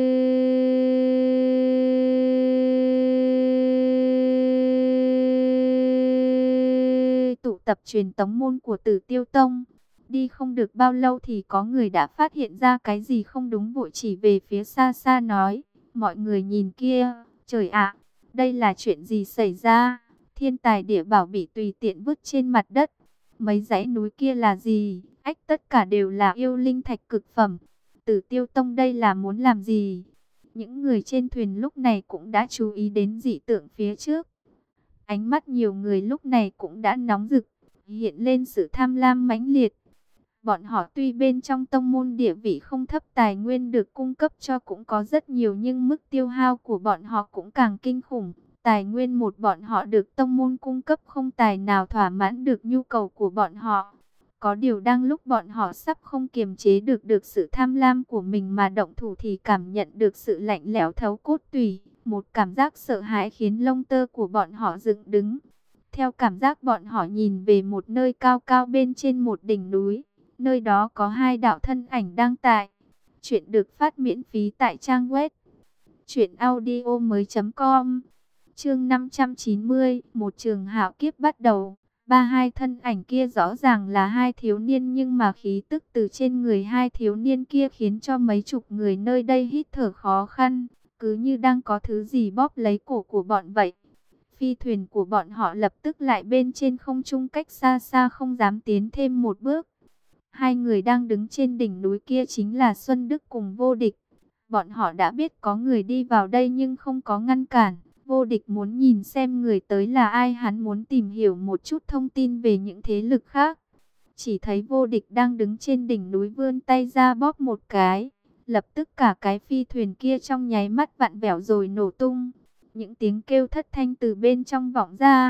tụ tập truyền tống môn của Tử Tiêu Tông. Đi không được bao lâu thì có người đã phát hiện ra cái gì không đúng, vội chỉ về phía xa xa nói: mọi người nhìn kia, trời ạ, đây là chuyện gì xảy ra? Thiên tài địa bảo bị tùy tiện vứt trên mặt đất. Mấy dãy núi kia là gì? Ách, tất cả đều là yêu linh thạch cực phẩm. Tử Tiêu Tông đây là muốn làm gì? Những người trên thuyền lúc này cũng đã chú ý đến dị tượng phía trước. Ánh mắt nhiều người lúc này cũng đã nóng rực, hiện lên sự tham lam mãnh liệt. Bọn họ tuy bên trong tông môn địa vị không thấp, tài nguyên được cung cấp cho cũng có rất nhiều, nhưng mức tiêu hao của bọn họ cũng càng kinh khủng. Tài nguyên một bọn họ được tông môn cung cấp không tài nào thỏa mãn được nhu cầu của bọn họ. Có điều đang lúc bọn họ sắp không kiềm chế được được sự tham lam của mình mà động thủ thì cảm nhận được sự lạnh lẽo thấu cốt tủy. Một cảm giác sợ hãi khiến lông tơ của bọn họ dựng đứng. Theo cảm giác bọn họ nhìn về một nơi cao cao bên trên một đỉnh núi. Nơi đó có hai đạo thân ảnh đang tại. Chuyện được phát miễn phí tại trang web truyện audio mới chấm com. Chương năm trăm chín mươi, một trường hạo kiếp bắt đầu. Ba hai thân ảnh kia rõ ràng là hai thiếu niên, nhưng mà khí tức từ trên người hai thiếu niên kia khiến cho mấy chục người nơi đây hít thở khó khăn, cứ như đang có thứ gì bóp lấy cổ của bọn vậy. Phi thuyền của bọn họ lập tức lại bên trên không trung, cách xa xa không dám tiến thêm một bước. Hai người đang đứng trên đỉnh núi kia chính là Xuân Đức cùng Vô Địch. Bọn họ đã biết có người đi vào đây nhưng không có ngăn cản. Vô Địch muốn nhìn xem người tới là ai, hắn muốn tìm hiểu một chút thông tin về những thế lực khác. Chỉ thấy Vô Địch đang đứng trên đỉnh núi vươn tay ra bóp một cái. Lập tức cả cái phi thuyền kia trong nháy mắt vặn vẹo rồi nổ tung. Những tiếng kêu thất thanh từ bên trong vọng ra.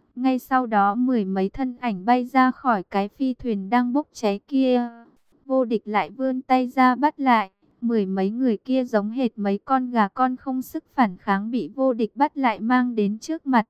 Ngay sau đó mười mấy thân ảnh bay ra khỏi cái phi thuyền đang bốc cháy kia. Vô Địch lại vươn tay ra bắt lại. Mười mấy người kia giống hệt mấy con gà con không sức phản kháng bị Vô Địch bắt lại mang đến trước mặt.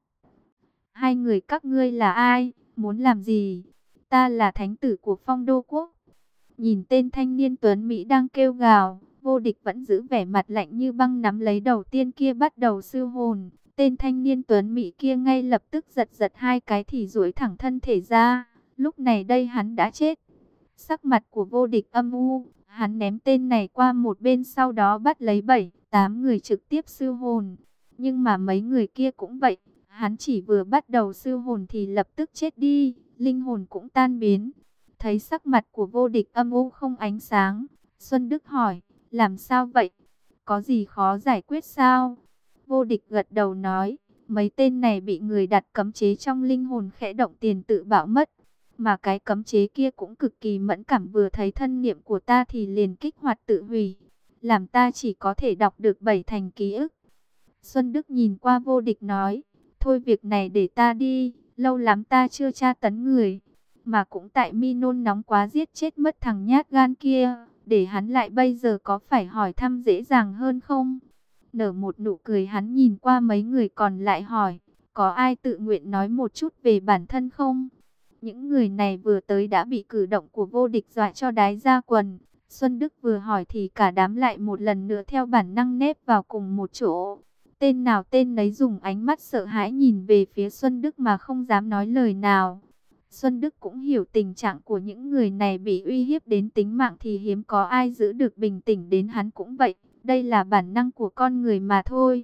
Hai người các ngươi là ai? Muốn làm gì? Ta là thánh tử của Phong Đô Quốc. Nhìn tên thanh niên tuấn Mỹ đang kêu gào, Vô Địch vẫn giữ vẻ mặt lạnh như băng nắm lấy đầu tiên kia bắt đầu siêu hồn. Tên thanh niên tuấn Mỹ kia ngay lập tức giật giật hai cái thì duỗi thẳng thân thể ra. Lúc này đây hắn đã chết. Sắc mặt của Vô Địch âm u, hắn ném tên này qua một bên sau đó bắt lấy bảy, tám người trực tiếp siêu hồn. Nhưng mà mấy người kia cũng vậy, hắn chỉ vừa bắt đầu siêu hồn thì lập tức chết đi, linh hồn cũng tan biến. Thấy sắc mặt của Vô Địch âm u không ánh sáng, Xuân Đức hỏi, làm sao vậy? Có gì khó giải quyết sao? Vô Địch gật đầu nói, mấy tên này bị người đặt cấm chế trong linh hồn khẽ động tiền tự bảo mất. Mà cái cấm chế kia cũng cực kỳ mẫn cảm, vừa thấy thân niệm của ta thì liền kích hoạt tự hủy. Làm ta chỉ có thể đọc được bảy thành ký ức. Xuân Đức nhìn qua Vô Địch nói, thôi việc này để ta đi, lâu lắm ta chưa tra tấn người. Mà cũng tại mi nôn nóng quá giết chết mất thằng nhát gan kia, để hắn lại bây giờ có phải hỏi thăm dễ dàng hơn không? Nở một nụ cười hắn nhìn qua mấy người còn lại hỏi, có ai tự nguyện nói một chút về bản thân không? Những người này vừa tới đã bị cử động của Vô Địch dọa cho đái ra quần. Xuân Đức vừa hỏi thì cả đám lại một lần nữa theo bản năng nép vào cùng một chỗ. Tên nào tên nấy dùng ánh mắt sợ hãi nhìn về phía Xuân Đức mà không dám nói lời nào. Xuân Đức cũng hiểu tình trạng của những người này, bị uy hiếp đến tính mạng thì hiếm có ai giữ được bình tĩnh, đến hắn cũng vậy. Đây là bản năng của con người mà thôi.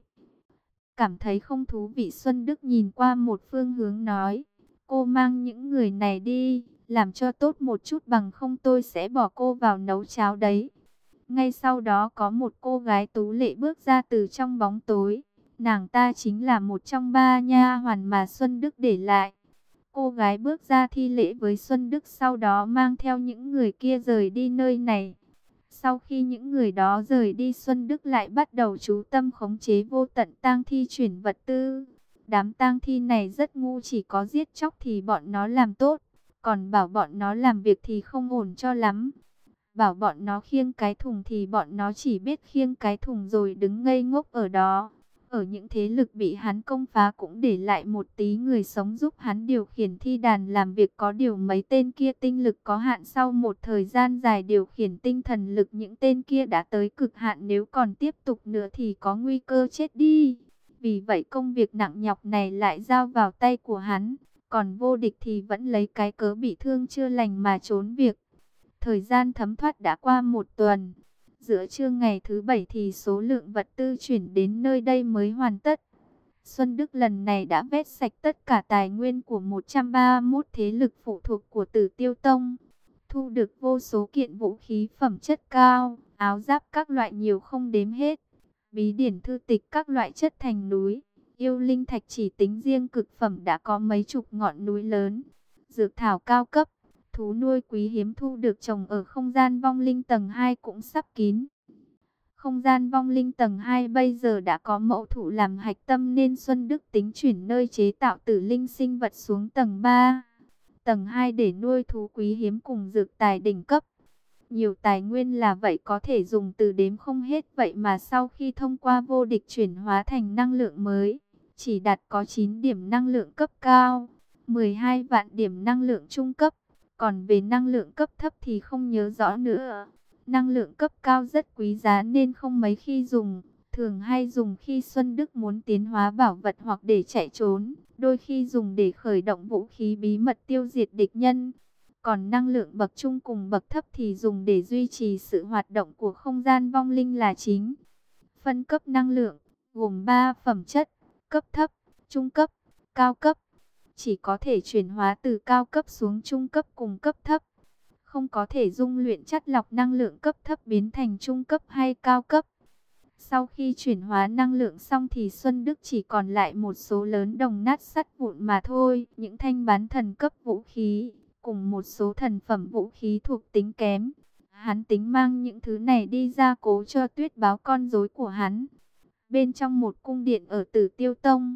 Cảm thấy không thú vị, Xuân Đức nhìn qua một phương hướng nói, cô mang những người này đi, làm cho tốt một chút, bằng không tôi sẽ bỏ cô vào nấu cháo đấy. Ngay sau đó có một cô gái tú lệ bước ra từ trong bóng tối. Nàng ta chính là một trong ba nha hoàn mà Xuân Đức để lại. Cô gái bước ra thi lễ với Xuân Đức, sau đó mang theo những người kia rời đi nơi này. Sau khi những người đó rời đi, Xuân Đức lại bắt đầu chú tâm khống chế vô tận tang thi chuyển vật tư. Đám tang thi này rất ngu, chỉ có giết chóc thì bọn nó làm tốt, còn bảo bọn nó làm việc thì không ổn cho lắm. Bảo bọn nó khiêng cái thùng thì bọn nó chỉ biết khiêng cái thùng rồi đứng ngây ngốc ở đó. Ở những thế lực bị hắn công phá cũng để lại một tí người sống giúp hắn điều khiển thi đàn làm việc, có điều mấy tên kia tinh lực có hạn, sau một thời gian dài điều khiển tinh thần lực những tên kia đã tới cực hạn, nếu còn tiếp tục nữa thì có nguy cơ chết đi. Vì vậy công việc nặng nhọc này lại giao vào tay của hắn, còn Vô Địch thì vẫn lấy cái cớ bị thương chưa lành mà trốn việc. Thời gian thấm thoát đã qua một tuần. Giữa trưa ngày thứ bảy thì số lượng vật tư chuyển đến nơi đây mới hoàn tất. Xuân Đức lần này đã vét sạch tất cả tài nguyên của một trăm ba mươi mốt thế lực phụ thuộc của Tử Tiêu Tông. Thu được vô số kiện vũ khí phẩm chất cao, áo giáp các loại nhiều không đếm hết. Bí điển thư tịch các loại chất thành núi. Yêu linh thạch chỉ tính riêng cực phẩm đã có mấy chục ngọn núi lớn. Dược thảo cao cấp, thú nuôi quý hiếm thu được trồng ở không gian vong linh tầng hai cũng sắp kín. Không gian vong linh tầng hai bây giờ đã có mẫu thụ làm hạch tâm, nên Xuân Đức tính chuyển nơi chế tạo tử linh sinh vật xuống tầng ba. Tầng hai để nuôi thú quý hiếm cùng dược tài đỉnh cấp. Nhiều tài nguyên là vậy, có thể dùng từ đếm không hết, vậy mà sau khi thông qua Vô Địch chuyển hóa thành năng lượng mới, chỉ đạt có chín điểm năng lượng cấp cao, mười hai vạn điểm năng lượng trung cấp. Còn về năng lượng cấp thấp thì không nhớ rõ nữa. Năng lượng cấp cao rất quý giá nên không mấy khi dùng, thường hay dùng khi Xuân Đức muốn tiến hóa bảo vật hoặc để chạy trốn, đôi khi dùng để khởi động vũ khí bí mật tiêu diệt địch nhân. Còn năng lượng bậc trung cùng bậc thấp thì dùng để duy trì sự hoạt động của không gian vong linh là chính. Phân cấp năng lượng gồm ba phẩm chất: cấp thấp, trung cấp, cao cấp. Chỉ có thể chuyển hóa từ cao cấp xuống trung cấp cùng cấp thấp. Không có thể dung luyện chắt lọc năng lượng cấp thấp biến thành trung cấp hay cao cấp. Sau khi chuyển hóa năng lượng xong thì Xuân Đức chỉ còn lại một số lớn đồng nát sắt vụn mà thôi. Những thanh bán thần cấp vũ khí, cùng một số thần phẩm vũ khí thuộc tính kém. Hắn tính mang những thứ này đi gia cố cho Tuyết Báo con rối của hắn. Bên trong một cung điện ở Tử Tiêu Tông,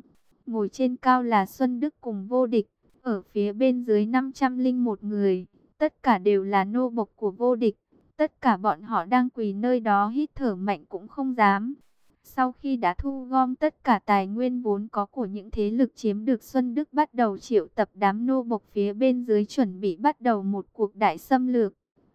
ngồi trên cao là Xuân Đức cùng Vô Địch, ở phía bên dưới năm trăm lẻ một người, tất cả đều là nô bộc của Vô Địch. Tất cả bọn họ đang quỳ nơi đó hít thở mạnh cũng không dám. Sau khi đã thu gom tất cả tài nguyên vốn có của những thế lực chiếm được, Xuân Đức bắt đầu triệu tập đám nô bộc phía bên dưới chuẩn bị bắt đầu một cuộc đại xâm lược.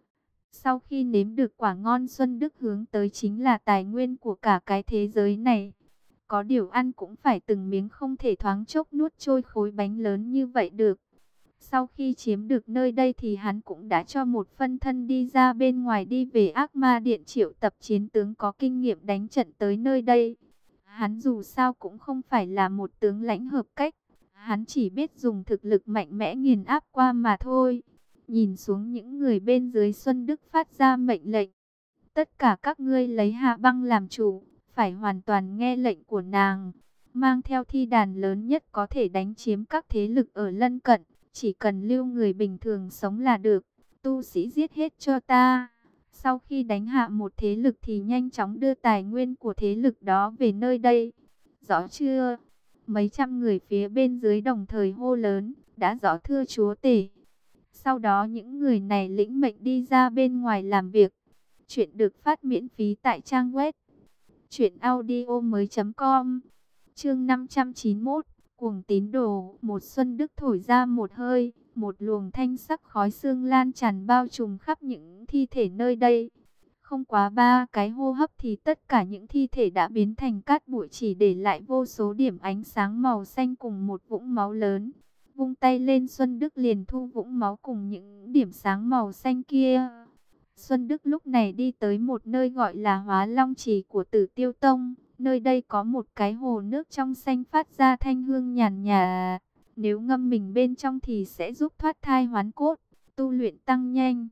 Sau khi nếm được quả ngon, Xuân Đức hướng tới chính là tài nguyên của cả cái thế giới này. Có điều ăn cũng phải từng miếng, không thể thoáng chốc nuốt trôi khối bánh lớn như vậy được. Sau khi chiếm được nơi đây thì hắn cũng đã cho một phân thân đi ra bên ngoài, đi về Ác Ma Điện triệu tập chiến tướng có kinh nghiệm đánh trận tới nơi đây. Hắn dù sao cũng không phải là một tướng lãnh hợp cách, hắn chỉ biết dùng thực lực mạnh mẽ nghiền áp qua mà thôi. Nhìn xuống những người bên dưới, Xuân Đức phát ra mệnh lệnh: tất cả các ngươi lấy Hạ Băng làm chủ, phải hoàn toàn nghe lệnh của nàng, mang theo thi đàn lớn nhất có thể đánh chiếm các thế lực ở lân cận. Chỉ cần lưu người bình thường sống là được, tu sĩ giết hết cho ta. Sau khi đánh hạ một thế lực thì nhanh chóng đưa tài nguyên của thế lực đó về nơi đây. Rõ chưa? Mấy trăm người phía bên dưới đồng thời hô lớn: đã rõ thưa chúa tể. Sau đó những người này lĩnh mệnh đi ra bên ngoài làm việc. Chuyện được phát miễn phí tại trang web truyện audio mới chấm com. Chương năm trăm chín mươi mốt, cuồng tín đồ. Một Xuân Đức thổi ra một hơi, một luồng thanh sắc khói xương lan tràn bao trùm khắp những thi thể nơi đây. Không quá ba cái hô hấp thì tất cả những thi thể đã biến thành cát bụi, chỉ để lại vô số điểm ánh sáng màu xanh cùng một vũng máu lớn. Vung tay lên, Xuân Đức liền thu vũng máu cùng những điểm sáng màu xanh kia. Xuân Đức lúc này đi tới một nơi gọi là Hóa Long Trì của Tử Tiêu Tông. Nơi đây có một cái hồ nước trong xanh phát ra thanh hương nhàn nhạt. Nếu ngâm mình bên trong thì sẽ giúp thoát thai hoán cốt, tu luyện tăng nhanh.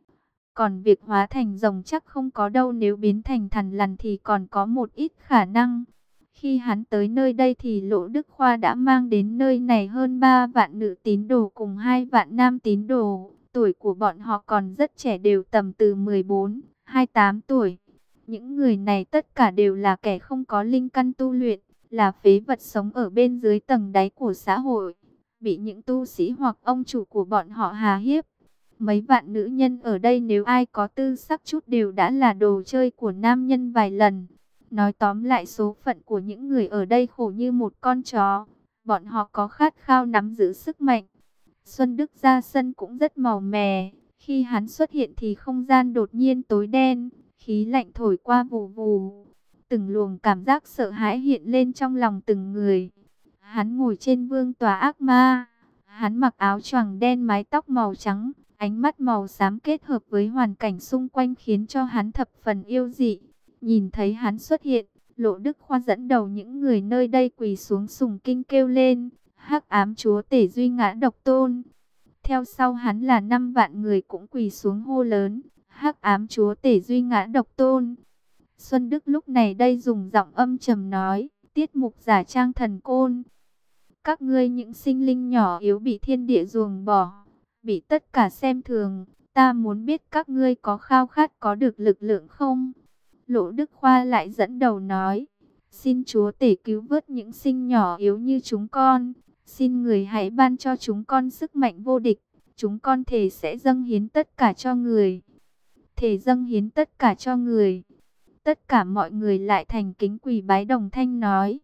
Còn việc hóa thành rồng chắc không có đâu, nếu biến thành thằn lằn thì còn có một ít khả năng. Khi hắn tới nơi đây thì Lỗ Đức Khoa đã mang đến nơi này hơn ba vạn nữ tín đồ cùng hai vạn nam tín đồ. Tuổi của bọn họ còn rất trẻ, đều tầm từ mười bốn, hai mươi tám tuổi. Những người này tất cả đều là kẻ không có linh căn tu luyện, là phế vật sống ở bên dưới tầng đáy của xã hội, bị những tu sĩ hoặc ông chủ của bọn họ hà hiếp. Mấy vạn nữ nhân ở đây nếu ai có tư sắc chút đều đã là đồ chơi của nam nhân vài lần. Nói tóm lại, số phận của những người ở đây khổ như một con chó. Bọn họ có khát khao nắm giữ sức mạnh. Xuân Đức ra sân cũng rất màu mè. Khi hắn xuất hiện thì không gian đột nhiên tối đen, khí lạnh thổi qua vù vù. Từng luồng cảm giác sợ hãi hiện lên trong lòng từng người. Hắn ngồi trên vương tòa ác ma. Hắn mặc áo choàng đen, mái tóc màu trắng, ánh mắt màu xám kết hợp với hoàn cảnh xung quanh khiến cho hắn thập phần yêu dị. Nhìn thấy hắn xuất hiện, Lỗ Đức Khoa dẫn đầu những người nơi đây quỳ xuống sùng kinh kêu lên: Hắc ám chúa tể Duy Ngã Độc Tôn. Theo sau hắn là năm vạn người cũng quỳ xuống hô lớn: Hắc ám chúa tể Duy Ngã Độc Tôn. Xuân Đức lúc này đây dùng giọng âm trầm nói: tiết mục giả trang thần côn. Các ngươi những sinh linh nhỏ yếu bị thiên địa ruồng bỏ, bị tất cả xem thường. Ta muốn biết các ngươi có khao khát có được lực lượng không? Lỗ Đức Khoa lại dẫn đầu nói: xin chúa tể cứu vớt những sinh nhỏ yếu như chúng con. Xin người hãy ban cho chúng con sức mạnh vô địch. Chúng con thề sẽ dâng hiến tất cả cho người. Thề dâng hiến tất cả cho người. Tất cả mọi người lại thành kính quỳ bái đồng thanh nói.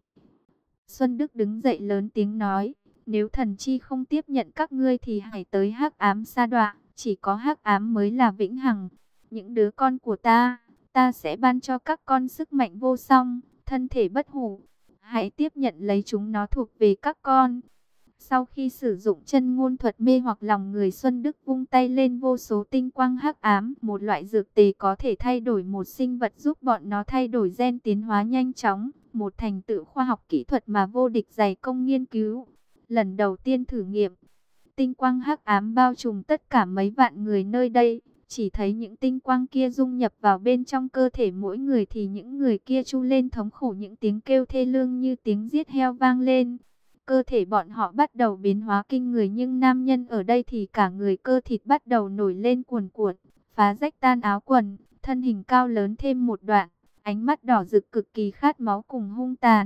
Xuân Đức đứng dậy lớn tiếng nói: nếu thần chi không tiếp nhận các ngươi thì hãy tới hắc ám sa đọa. Chỉ có hắc ám mới là vĩnh hằng. Những đứa con của ta, ta sẽ ban cho các con sức mạnh vô song, thân thể bất hủ. Hãy tiếp nhận lấy chúng, nó thuộc về các con. Sau khi sử dụng chân ngôn thuật mê hoặc lòng người, Xuân Đức vung tay lên, vô số tinh quang hắc ám, một loại dược tề có thể thay đổi một sinh vật, giúp bọn nó thay đổi gen tiến hóa nhanh chóng. Một thành tựu khoa học kỹ thuật mà Vô Địch dày công nghiên cứu. Lần đầu tiên thử nghiệm, tinh quang hắc ám bao trùm tất cả mấy vạn người nơi đây. Chỉ thấy những tinh quang kia dung nhập vào bên trong cơ thể mỗi người thì những người kia tru lên thống khổ, những tiếng kêu thê lương như tiếng giết heo vang lên. Cơ thể bọn họ bắt đầu biến hóa kinh người, nhưng nam nhân ở đây thì cả người cơ thịt bắt đầu nổi lên cuồn cuộn, phá rách tan áo quần, thân hình cao lớn thêm một đoạn, ánh mắt đỏ rực cực kỳ khát máu cùng hung tàn.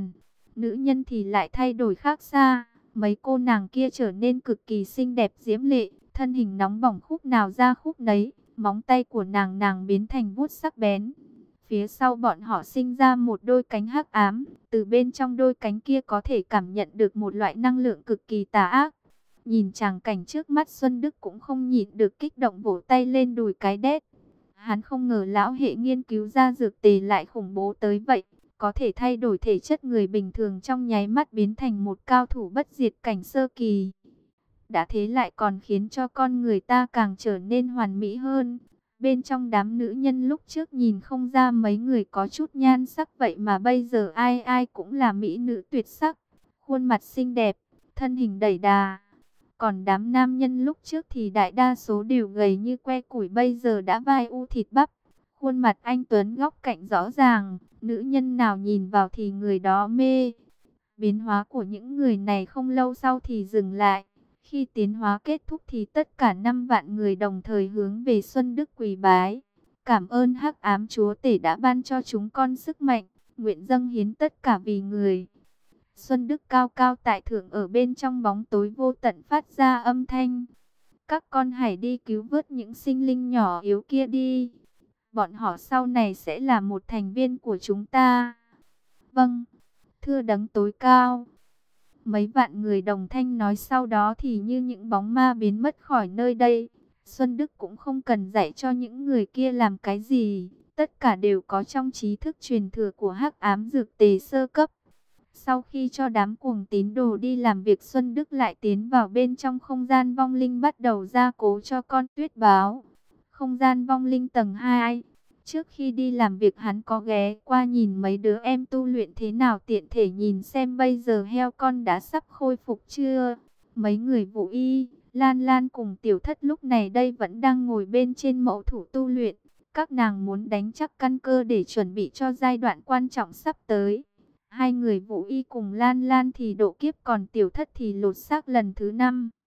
Nữ nhân thì lại thay đổi khác xa. Mấy cô nàng kia trở nên cực kỳ xinh đẹp diễm lệ, thân hình nóng bỏng khúc nào ra khúc nấy, móng tay của nàng nàng biến thành vuốt sắc bén. Phía sau bọn họ sinh ra một đôi cánh hắc ám, từ bên trong đôi cánh kia có thể cảm nhận được một loại năng lượng cực kỳ tà ác. Nhìn tràng cảnh trước mắt, Xuân Đức cũng không nhịn được kích động vỗ tay lên đùi cái đét. Hắn không ngờ lão hệ nghiên cứu ra dược tề lại khủng bố tới vậy, có thể thay đổi thể chất người bình thường trong nháy mắt biến thành một cao thủ bất diệt cảnh sơ kỳ. Đã thế lại còn khiến cho con người ta càng trở nên hoàn mỹ hơn. Bên trong đám nữ nhân lúc trước nhìn không ra mấy người có chút nhan sắc, vậy mà bây giờ ai ai cũng là mỹ nữ tuyệt sắc, khuôn mặt xinh đẹp, thân hình đẩy đà. Còn đám nam nhân lúc trước thì đại đa số đều gầy như que củi, bây giờ đã vai u thịt bắp, khuôn mặt anh tuấn góc cạnh rõ ràng, nữ nhân nào nhìn vào thì người đó mê. Biến hóa của những người này không lâu sau thì dừng lại. Khi tiến hóa kết thúc thì tất cả năm vạn người đồng thời hướng về Xuân Đức quỳ bái. Cảm ơn Hắc Ám Chúa Tể đã ban cho chúng con sức mạnh, nguyện dâng hiến tất cả vì người. Xuân Đức cao cao tại thượng ở bên trong bóng tối vô tận phát ra âm thanh. Các con hãy đi cứu vớt những sinh linh nhỏ yếu kia đi. Bọn họ sau này sẽ là một thành viên của chúng ta. Vâng, thưa đấng tối cao. Mấy vạn người đồng thanh nói, sau đó thì như những bóng ma biến mất khỏi nơi đây. Xuân Đức cũng không cần dạy cho những người kia làm cái gì. Tất cả đều có trong trí thức truyền thừa của Hắc Ám Dược Tề sơ cấp. Sau khi cho đám cuồng tín đồ đi làm việc, Xuân Đức lại tiến vào bên trong không gian vong linh, bắt đầu gia cố cho con tuyết báo. Không gian vong linh tầng hai. Trước khi đi làm việc hắn có ghé qua nhìn mấy đứa em tu luyện thế nào, tiện thể nhìn xem bây giờ heo con đã sắp khôi phục chưa. Mấy người Vũ Y, Lan Lan cùng Tiểu Thất lúc này đây vẫn đang ngồi bên trên mẫu thủ tu luyện. Các nàng muốn đánh chắc căn cơ để chuẩn bị cho giai đoạn quan trọng sắp tới. Hai người Vũ Y cùng Lan Lan thì độ kiếp, còn Tiểu Thất thì lột xác lần thứ năm.